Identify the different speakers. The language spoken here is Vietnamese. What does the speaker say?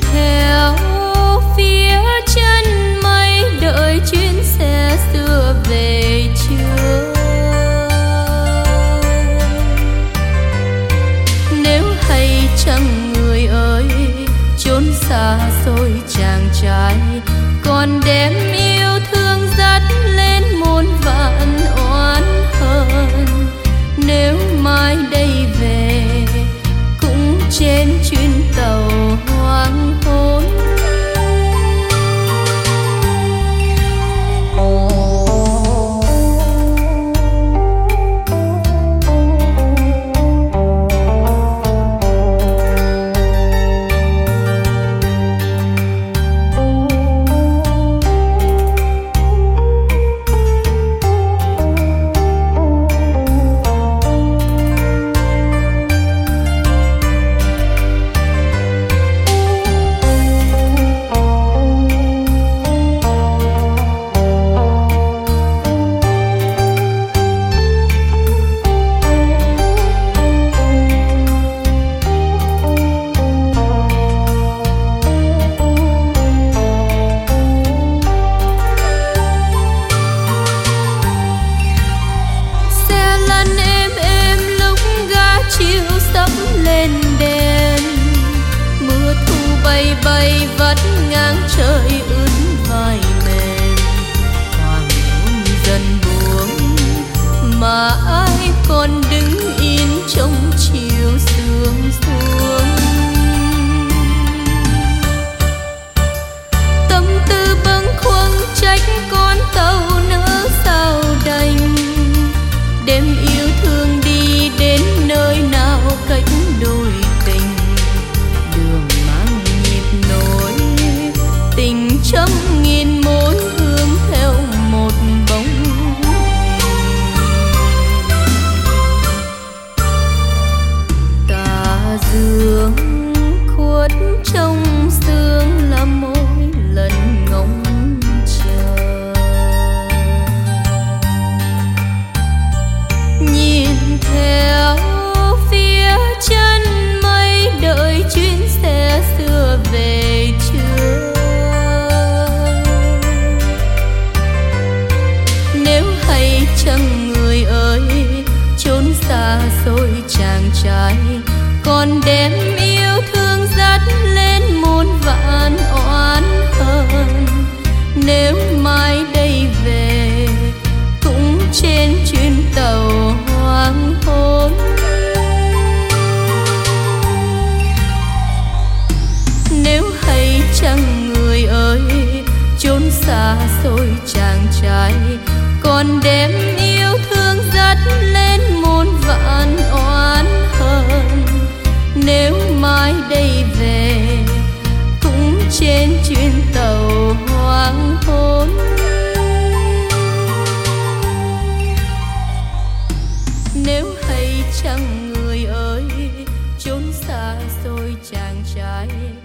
Speaker 1: theo phía chân mây đợi chuyến xe xưa về chưa. Nếu hay chăng người ơi chốn xa xôi chàng trai còn đem yêu thương dắt lên muôn vạn oán hờn. Nếu mai đây về cũng trên chuyến tàu hoang hôn. Bay vắt ngang trời ướt vai mềm, hoàng hôn dần buông mà ai còn đứng yên trong chiều sương xuống. Tâm tư bâng khuâng trách con tàu nỡ sao đành, đêm yêu thương đi đến nơi nào cách đôi tình. Đường tình trăm nghìn mối hướng theo một bóng tà dương khuất trong sương là mỗi lần ngóng chờ. Nhìn theo phía chân mây đợi chuyến xe xưa về chưa. Chẳng người ơi chốn xa xôi chàng trai còn đem yêu thương dắt lên muôn vạn oán hờn. Nếu mai đây về cũng trên chuyến tàu hoang hôn. Nếu hay chăng người ơi chốn xa xôi chàng trai còn đem yêu thương dắt lên muôn vạn oán hờn. Nếu mai đây về cũng trên chuyến tàu hoang hôn. Nếu hay chăng người ơi chốn xa xôi chàng trai